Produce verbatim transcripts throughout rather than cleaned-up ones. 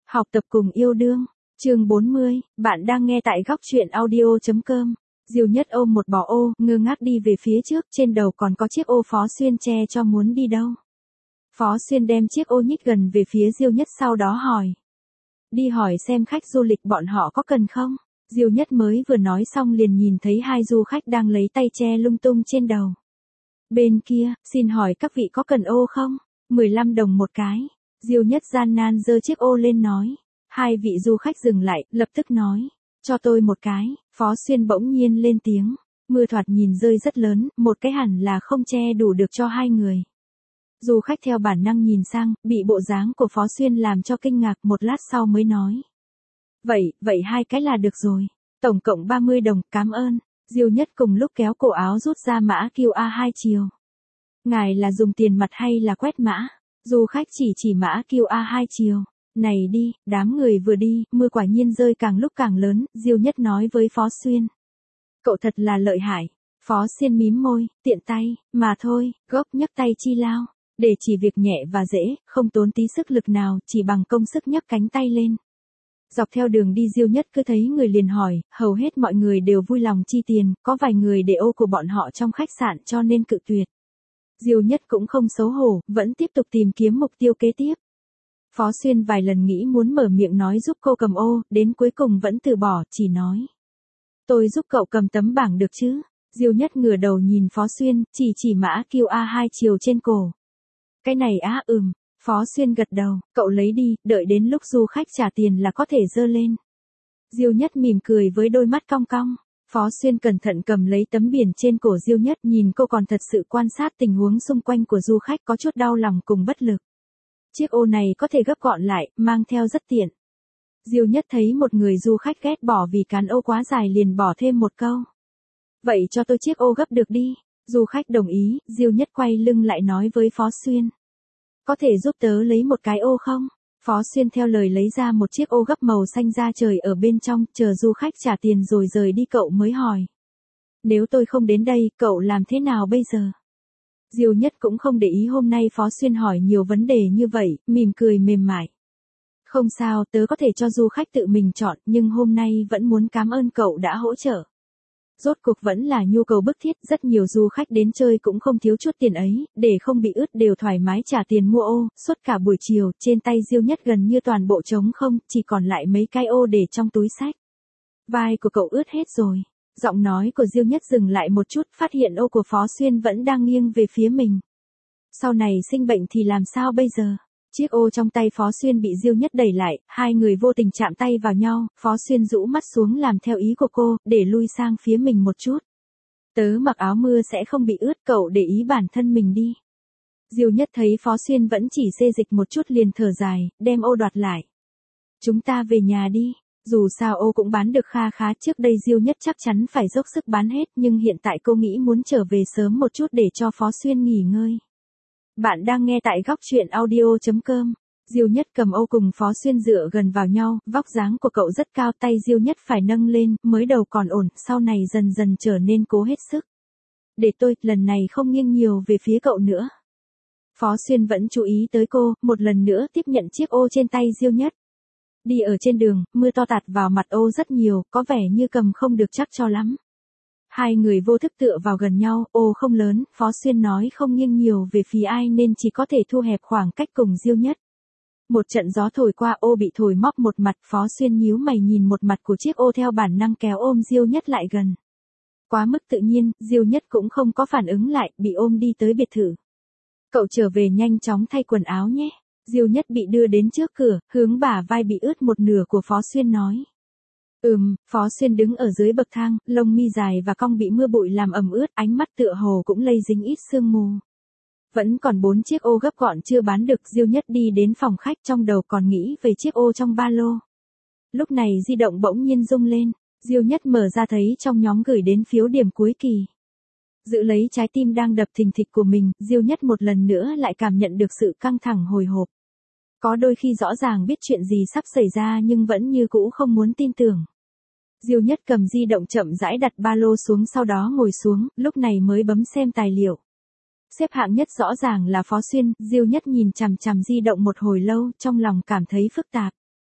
Học tập cùng yêu đương, chương bốn mươi, bạn đang nghe tại góc truyện audio.com. Diêu Nhất ôm một bò ô, ngơ ngác đi về phía trước, trên đầu còn có chiếc ô Phó Xuyên che cho muốn đi đâu. Phó Xuyên đem chiếc ô nhích gần về phía Diêu Nhất sau đó hỏi. Đi hỏi xem khách du lịch bọn họ có cần không? Diêu Nhất mới vừa nói xong liền nhìn thấy hai du khách đang lấy tay che lung tung trên đầu. Bên kia, xin hỏi các vị có cần ô không? mười lăm đồng một cái. Diêu Nhất gian nan giơ chiếc ô lên nói. Hai vị du khách dừng lại, lập tức nói. Cho tôi một cái. Phó Xuyên bỗng nhiên lên tiếng. Mưa thoạt nhìn rơi rất lớn, một cái hẳn là không che đủ được cho hai người. Du khách theo bản năng nhìn sang, bị bộ dáng của Phó Xuyên làm cho kinh ngạc, một lát sau mới nói. Vậy, vậy hai cái là được rồi. Tổng cộng ba mươi đồng, cảm ơn. Diêu Nhất cùng lúc kéo cổ áo rút ra mã quy rờ hai chiều. Ngài là dùng tiền mặt hay là quét mã? Du khách chỉ chỉ mã quy rờ hai chiều. Này đi, đám người vừa đi, mưa quả nhiên rơi càng lúc càng lớn, Diêu Nhất nói với Phó Xuyên. Cậu thật là lợi hại. Phó Xuyên mím môi, tiện tay, mà thôi, gốc nhấc tay chi lao. Để chỉ việc nhẹ và dễ, không tốn tí sức lực nào, chỉ bằng công sức nhấc cánh tay lên. Dọc theo đường đi Diêu Nhất cứ thấy người liền hỏi, hầu hết mọi người đều vui lòng chi tiền, có vài người để ô của bọn họ trong khách sạn cho nên cự tuyệt. Diêu Nhất cũng không xấu hổ, vẫn tiếp tục tìm kiếm mục tiêu kế tiếp. Phó Xuyên vài lần nghĩ muốn mở miệng nói giúp cô cầm ô, đến cuối cùng vẫn từ bỏ, chỉ nói. Tôi giúp cậu cầm tấm bảng được chứ? Diêu Nhất ngửa đầu nhìn Phó Xuyên, chỉ chỉ mã quy rờ hai chiều trên cổ. Cái này á ừm, Phó Xuyên gật đầu, cậu lấy đi, đợi đến lúc du khách trả tiền là có thể dơ lên. Diêu Nhất mỉm cười với đôi mắt cong cong. Phó Xuyên cẩn thận cầm lấy tấm biển trên cổ Diêu Nhất, nhìn cô còn thật sự quan sát tình huống xung quanh của du khách, có chút đau lòng cùng bất lực. Chiếc ô này có thể gấp gọn lại, mang theo rất tiện. Diêu Nhất thấy một người du khách ghét bỏ vì cán ô quá dài liền bỏ thêm một câu. Vậy cho tôi chiếc ô gấp được đi. Du khách đồng ý, Diêu Nhất quay lưng lại nói với Phó Xuyên. Có thể giúp tớ lấy một cái ô không? Phó Xuyên theo lời lấy ra một chiếc ô gấp màu xanh da trời ở bên trong, chờ du khách trả tiền rồi rời đi cậu mới hỏi. Nếu tôi không đến đây, cậu làm thế nào bây giờ? Diêu Nhất cũng không để ý hôm nay Phó Xuyên hỏi nhiều vấn đề như vậy, mỉm cười mềm mại. Không sao, tớ có thể cho du khách tự mình chọn, nhưng hôm nay vẫn muốn cảm ơn cậu đã hỗ trợ. Rốt cuộc vẫn là nhu cầu bức thiết, rất nhiều du khách đến chơi cũng không thiếu chút tiền ấy, để không bị ướt đều thoải mái trả tiền mua ô, suốt cả buổi chiều, trên tay Diêu Nhất gần như toàn bộ trống không, chỉ còn lại mấy cái ô để trong túi xách. Vai của cậu ướt hết rồi. Giọng nói của Diêu Nhất dừng lại một chút, phát hiện ô của Phó Xuyên vẫn đang nghiêng về phía mình. Sau này sinh bệnh thì làm sao bây giờ? Chiếc ô trong tay Phó Xuyên bị Diêu Nhất đẩy lại, hai người vô tình chạm tay vào nhau, Phó Xuyên rũ mắt xuống làm theo ý của cô, để lui sang phía mình một chút. Tớ mặc áo mưa sẽ không bị ướt, cậu để ý bản thân mình đi. Diêu Nhất thấy Phó Xuyên vẫn chỉ xê dịch một chút liền thở dài, đem ô đoạt lại. Chúng ta về nhà đi. Dù sao ô cũng bán được kha khá, trước đây Diêu Nhất chắc chắn phải dốc sức bán hết, nhưng hiện tại cô nghĩ muốn trở về sớm một chút để cho Phó Xuyên nghỉ ngơi. Bạn đang nghe tại góc truyện audio.com. Diêu Nhất cầm ô cùng Phó Xuyên dựa gần vào nhau, vóc dáng của cậu rất cao, tay Diêu Nhất phải nâng lên, mới đầu còn ổn, sau này dần dần trở nên cố hết sức. Để tôi, lần này không nghiêng nhiều về phía cậu nữa. Phó Xuyên vẫn chú ý tới cô, một lần nữa tiếp nhận chiếc ô trên tay Diêu Nhất. Đi ở trên đường, mưa to tạt vào mặt ô rất nhiều, có vẻ như cầm không được chắc cho lắm. Hai người vô thức tựa vào gần nhau, ô không lớn, Phó Xuyên nói không nghiêng nhiều về phía ai nên chỉ có thể thu hẹp khoảng cách cùng Diêu Nhất. Một trận gió thổi qua, ô bị thổi móc một mặt, Phó Xuyên nhíu mày nhìn một mặt của chiếc ô theo bản năng kéo ôm Diêu Nhất lại gần. Quá mức tự nhiên, Diêu Nhất cũng không có phản ứng lại, bị ôm đi tới biệt thự. Cậu trở về nhanh chóng thay quần áo nhé. Diêu Nhất bị đưa đến trước cửa, hướng bả vai bị ướt một nửa của Phó Xuyên nói. Ừm, Phó Xuyên đứng ở dưới bậc thang, lông mi dài và cong bị mưa bụi làm ẩm ướt, ánh mắt tựa hồ cũng lây dính ít sương mù. Vẫn còn bốn chiếc ô gấp gọn chưa bán được, Diêu Nhất đi đến phòng khách, trong đầu còn nghĩ về chiếc ô trong ba lô. Lúc này di động bỗng nhiên rung lên, Diêu Nhất mở ra thấy trong nhóm gửi đến phiếu điểm cuối kỳ. Giữ lấy trái tim đang đập thình thịch của mình, Diêu Nhất một lần nữa lại cảm nhận được sự căng thẳng hồi hộp. Có đôi khi rõ ràng biết chuyện gì sắp xảy ra nhưng vẫn như cũ không muốn tin tưởng. Diêu Nhất cầm di động chậm rãi đặt ba lô xuống, sau đó ngồi xuống, lúc này mới bấm xem tài liệu. Xếp hạng nhất rõ ràng là Phó Xuyên, Diêu Nhất nhìn chằm chằm di động một hồi lâu, trong lòng cảm thấy phức tạp.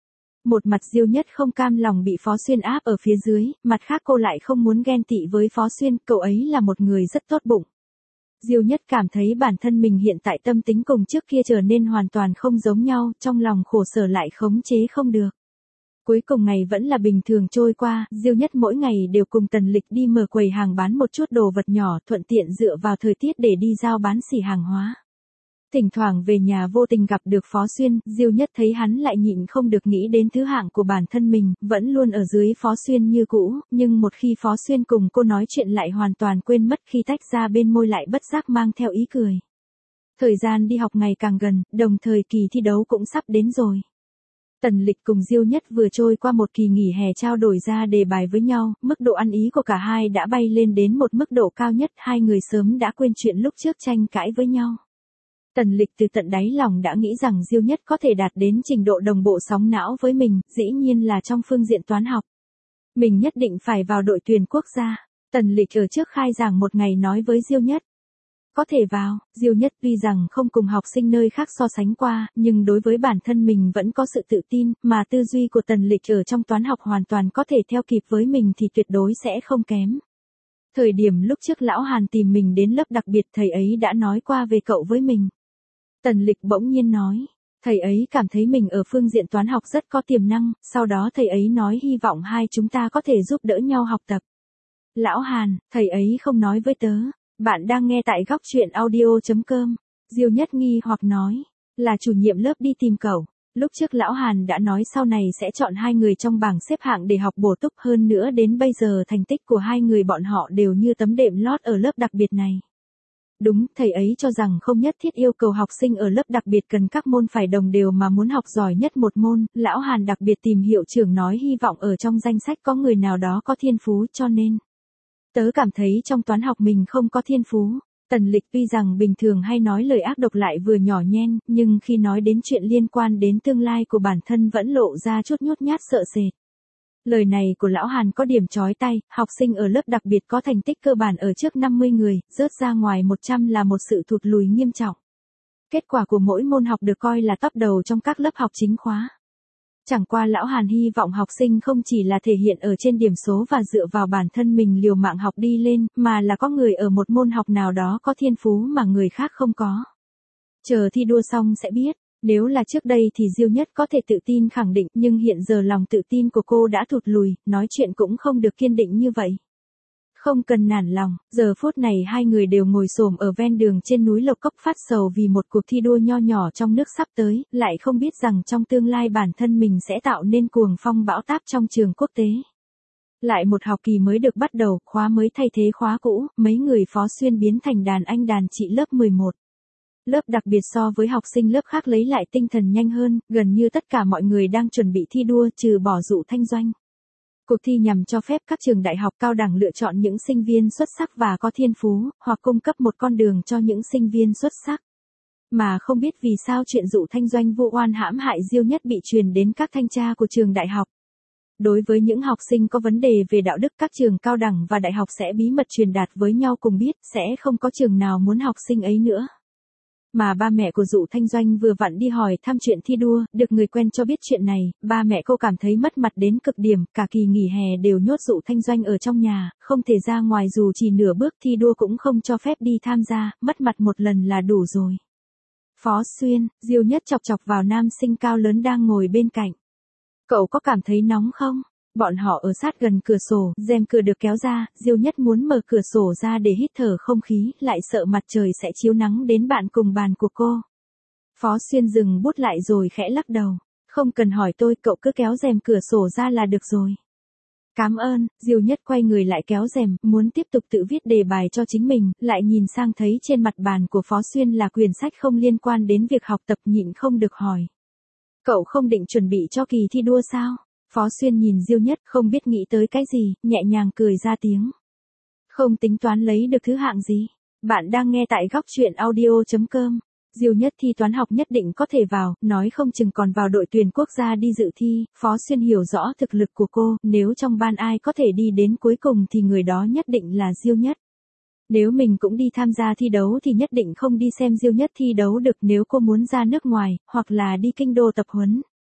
Một mặt Diêu Nhất không cam lòng bị Phó Xuyên áp ở phía dưới, mặt khác cô lại không muốn ghen tị với Phó Xuyên, cậu ấy là một người rất tốt bụng. Diêu Nhất cảm thấy bản thân mình hiện tại tâm tính cùng trước kia trở nên hoàn toàn không giống nhau, trong lòng khổ sở lại khống chế không được. Cuối cùng ngày vẫn là bình thường trôi qua, Diêu Nhất mỗi ngày đều cùng Tần Lịch đi mở quầy hàng bán một chút đồ vật nhỏ, thuận tiện dựa vào thời tiết để đi giao bán xỉ hàng hóa. Thỉnh thoảng về nhà vô tình gặp được Phó Xuyên, Diêu Nhất thấy hắn lại nhịn không được nghĩ đến thứ hạng của bản thân mình, vẫn luôn ở dưới Phó Xuyên như cũ, nhưng một khi Phó Xuyên cùng cô nói chuyện lại hoàn toàn quên mất, khi tách ra bên môi lại bất giác mang theo ý cười. Thời gian đi học ngày càng gần, đồng thời kỳ thi đấu cũng sắp đến rồi. Tần Lịch cùng Diêu Nhất vừa trôi qua một kỳ nghỉ hè trao đổi ra đề bài với nhau, mức độ ăn ý của cả hai đã bay lên đến một mức độ cao nhất, hai người sớm đã quên chuyện lúc trước tranh cãi với nhau. Tần Lịch từ tận đáy lòng đã nghĩ rằng Diêu Nhất có thể đạt đến trình độ đồng bộ sóng não với mình, dĩ nhiên là trong phương diện toán học. Mình nhất định phải vào đội tuyển quốc gia. Tần Lịch ở trước khai giảng một ngày nói với Diêu Nhất. Có thể vào, Diêu Nhất tuy rằng không cùng học sinh nơi khác so sánh qua, nhưng đối với bản thân mình vẫn có sự tự tin, mà tư duy của Tần Lịch ở trong toán học hoàn toàn có thể theo kịp với mình thì tuyệt đối sẽ không kém. Thời điểm lúc trước Lão Hàn tìm mình đến lớp đặc biệt, thầy ấy đã nói qua về cậu với mình. Tần Lịch bỗng nhiên nói, thầy ấy cảm thấy mình ở phương diện toán học rất có tiềm năng, sau đó thầy ấy nói hy vọng hai chúng ta có thể giúp đỡ nhau học tập. Lão Hàn, thầy ấy không nói với tớ. Bạn đang nghe tại góc truyện audio chấm com. Diêu Nhất nghi hoặc nói, là chủ nhiệm lớp đi tìm cậu. Lúc trước Lão Hàn đã nói sau này sẽ chọn hai người trong bảng xếp hạng để học bổ túc, hơn nữa đến bây giờ thành tích của hai người bọn họ đều như tấm đệm lót ở lớp đặc biệt này. Đúng, thầy ấy cho rằng không nhất thiết yêu cầu học sinh ở lớp đặc biệt cần các môn phải đồng đều mà muốn học giỏi nhất một môn. Lão Hàn đặc biệt tìm hiệu trưởng nói hy vọng ở trong danh sách có người nào đó có thiên phú, cho nên tớ cảm thấy trong toán học mình không có thiên phú. Tần Lịch tuy rằng bình thường hay nói lời ác độc lại vừa nhỏ nhen, nhưng khi nói đến chuyện liên quan đến tương lai của bản thân vẫn lộ ra chút nhút nhát sợ sệt. Lời này của Lão Hàn có điểm chói tai, học sinh ở lớp đặc biệt có thành tích cơ bản ở trước năm mươi người, rớt ra ngoài một trăm là một sự thụt lùi nghiêm trọng. Kết quả của mỗi môn học được coi là top đầu trong các lớp học chính khóa. Chẳng qua Lão Hàn hy vọng học sinh không chỉ là thể hiện ở trên điểm số và dựa vào bản thân mình liều mạng học đi lên, mà là có người ở một môn học nào đó có thiên phú mà người khác không có. Chờ thi đua xong sẽ biết, nếu là trước đây thì Diêu Nhất có thể tự tin khẳng định, nhưng hiện giờ lòng tự tin của cô đã thụt lùi, nói chuyện cũng không được kiên định như vậy. Không cần nản lòng, giờ phút này hai người đều ngồi xổm ở ven đường trên núi Lộc Cốc phát sầu vì một cuộc thi đua nho nhỏ trong nước sắp tới, lại không biết rằng trong tương lai bản thân mình sẽ tạo nên cuồng phong bão táp trong trường quốc tế. Lại một học kỳ mới được bắt đầu, khóa mới thay thế khóa cũ, mấy người Phó Xuyên biến thành đàn anh đàn chị lớp mười một. Lớp đặc biệt so với học sinh lớp khác lấy lại tinh thần nhanh hơn, gần như tất cả mọi người đang chuẩn bị thi đua trừ bỏ Dụ Thanh Doanh. Cuộc thi nhằm cho phép các trường đại học cao đẳng lựa chọn những sinh viên xuất sắc và có thiên phú, hoặc cung cấp một con đường cho những sinh viên xuất sắc. Mà không biết vì sao chuyện Dụ Thanh Doanh vu oan hãm hại Diêu Nhất bị truyền đến các thanh tra của trường đại học. Đối với những học sinh có vấn đề về đạo đức, các trường cao đẳng và đại học sẽ bí mật truyền đạt với nhau cùng biết, sẽ không có trường nào muốn học sinh ấy nữa. Mà ba mẹ của Dụ Thanh Doanh vừa vặn đi hỏi thăm chuyện thi đua, được người quen cho biết chuyện này, ba mẹ cô cảm thấy mất mặt đến cực điểm, cả kỳ nghỉ hè đều nhốt Dụ Thanh Doanh ở trong nhà, không thể ra ngoài dù chỉ nửa bước, thi đua cũng không cho phép đi tham gia, mất mặt một lần là đủ rồi. Phó Xuyên, Diêu Nhất chọc chọc vào nam sinh cao lớn đang ngồi bên cạnh. Cậu có cảm thấy nóng không? Bọn họ ở sát gần cửa sổ, rèm cửa được kéo ra, Diêu Nhất muốn mở cửa sổ ra để hít thở không khí, lại sợ mặt trời sẽ chiếu nắng đến bạn cùng bàn của cô. Phó Xuyên dừng bút lại rồi khẽ lắc đầu. Không cần hỏi tôi, cậu cứ kéo rèm cửa sổ ra là được rồi. Cảm ơn, Diêu Nhất quay người lại kéo rèm, muốn tiếp tục tự viết đề bài cho chính mình, lại nhìn sang thấy trên mặt bàn của Phó Xuyên là quyển sách không liên quan đến việc học tập, nhịn không được hỏi. Cậu không định chuẩn bị cho kỳ thi đua sao? Phó Xuyên nhìn Diêu Nhất không biết nghĩ tới cái gì, nhẹ nhàng cười ra tiếng. Không tính toán lấy được thứ hạng gì. Bạn đang nghe tại góc truyện audio chấm com. Diêu Nhất thi toán học nhất định có thể vào, nói không chừng còn vào đội tuyển quốc gia đi dự thi. Phó Xuyên hiểu rõ thực lực của cô, nếu trong ban ai có thể đi đến cuối cùng thì người đó nhất định là Diêu Nhất. Nếu mình cũng đi tham gia thi đấu thì nhất định không đi xem Diêu Nhất thi đấu được, nếu cô muốn ra nước ngoài, hoặc là đi kinh đô tập huấn.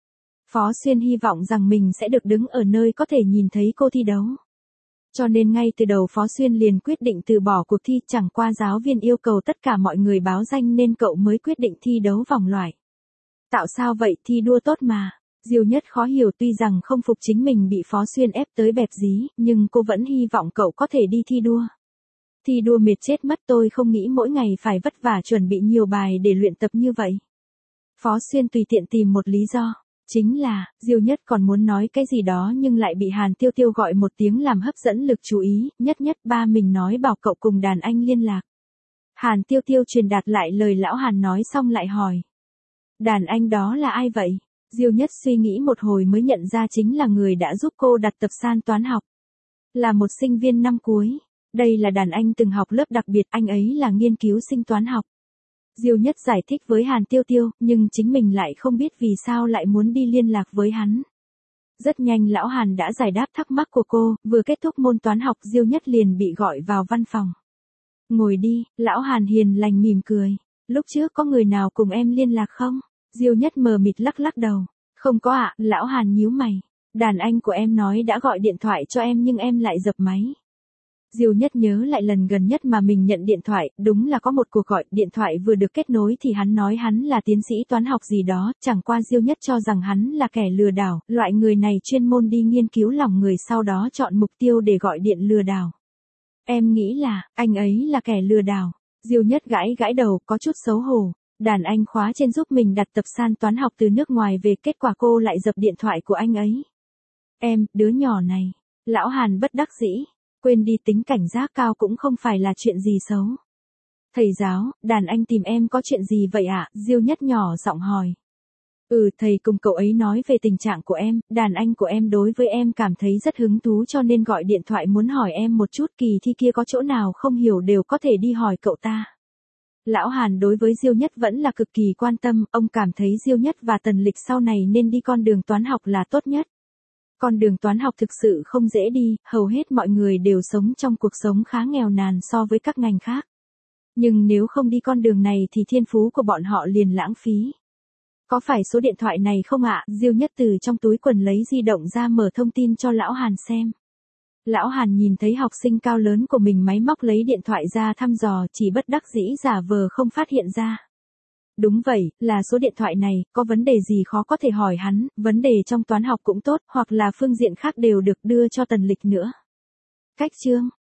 Phó Xuyên hy vọng rằng mình sẽ được đứng ở nơi có thể nhìn thấy cô thi đấu. Cho nên ngay từ đầu Phó Xuyên liền quyết định từ bỏ cuộc thi, chẳng qua giáo viên yêu cầu tất cả mọi người báo danh nên cậu mới quyết định thi đấu vòng loại. Tạo sao vậy, thi đua tốt mà. Diêu Nhất khó hiểu, tuy rằng không phục chính mình bị Phó Xuyên ép tới bẹp dí, nhưng cô vẫn hy vọng cậu có thể đi thi đua. Thi đua mệt chết mất, tôi không nghĩ mỗi ngày phải vất vả chuẩn bị nhiều bài để luyện tập như vậy. Phó Xuyên tùy tiện tìm một lý do. Chính là, Diêu Nhất còn muốn nói cái gì đó nhưng lại bị Hàn Tiêu Tiêu gọi một tiếng làm hấp dẫn lực chú ý. Nhất Nhất, ba mình nói bảo cậu cùng đàn anh liên lạc. Hàn Tiêu Tiêu truyền đạt lại lời lão Hàn nói xong lại hỏi. Đàn anh đó là ai vậy? Diêu Nhất suy nghĩ một hồi mới nhận ra chính là người đã giúp cô đặt tập san toán học. Là một sinh viên năm cuối. Đây là đàn anh từng học lớp đặc biệt, anh ấy là nghiên cứu sinh toán học. Diêu Nhất giải thích với Hàn Tiêu Tiêu, nhưng chính mình lại không biết vì sao lại muốn đi liên lạc với hắn. Rất nhanh lão Hàn đã giải đáp thắc mắc của cô, vừa kết thúc môn toán học Diêu Nhất liền bị gọi vào văn phòng. Ngồi đi, lão Hàn hiền lành mỉm cười. Lúc trước có người nào cùng em liên lạc không? Diêu Nhất mờ mịt lắc lắc đầu. Không có ạ, lão Hàn nhíu mày. Đàn anh của em nói đã gọi điện thoại cho em nhưng em lại dập máy. Diêu Nhất nhớ lại lần gần nhất mà mình nhận điện thoại, đúng là có một cuộc gọi, điện thoại vừa được kết nối thì hắn nói hắn là tiến sĩ toán học gì đó, chẳng qua Diêu Nhất cho rằng hắn là kẻ lừa đảo, loại người này chuyên môn đi nghiên cứu lòng người sau đó chọn mục tiêu để gọi điện lừa đảo. Em nghĩ là, anh ấy là kẻ lừa đảo. Diêu Nhất gãi gãi đầu, có chút xấu hổ. Đàn anh khóa trên giúp mình đặt tập san toán học từ nước ngoài về, kết quả cô lại dập điện thoại của anh ấy. Em, đứa nhỏ này. Lão Hàn bất đắc dĩ. Quên đi, tính cảnh giác cao cũng không phải là chuyện gì xấu. Thầy giáo, đàn anh tìm em có chuyện gì vậy ạ? Diêu Nhất nhỏ giọng hỏi. Ừ, thầy cùng cậu ấy nói về tình trạng của em, đàn anh của em đối với em cảm thấy rất hứng thú cho nên gọi điện thoại muốn hỏi em một chút, kỳ thi kia có chỗ nào không hiểu đều có thể đi hỏi cậu ta. Lão Hàn đối với Diêu Nhất vẫn là cực kỳ quan tâm, ông cảm thấy Diêu Nhất và Tần Lịch sau này nên đi con đường toán học là tốt nhất. Con đường toán học thực sự không dễ đi, hầu hết mọi người đều sống trong cuộc sống khá nghèo nàn so với các ngành khác. Nhưng nếu không đi con đường này thì thiên phú của bọn họ liền lãng phí. Có phải số điện thoại này không ạ? Diêu Nhất từ trong túi quần lấy di động ra mở thông tin cho lão Hàn xem. Lão Hàn nhìn thấy học sinh cao lớn của mình máy móc lấy điện thoại ra thăm dò, chỉ bất đắc dĩ giả vờ không phát hiện ra. Đúng vậy, là số điện thoại này, có vấn đề gì khó có thể hỏi hắn, vấn đề trong toán học cũng tốt, hoặc là phương diện khác đều được đưa cho Tần Lịch nữa. Cách chương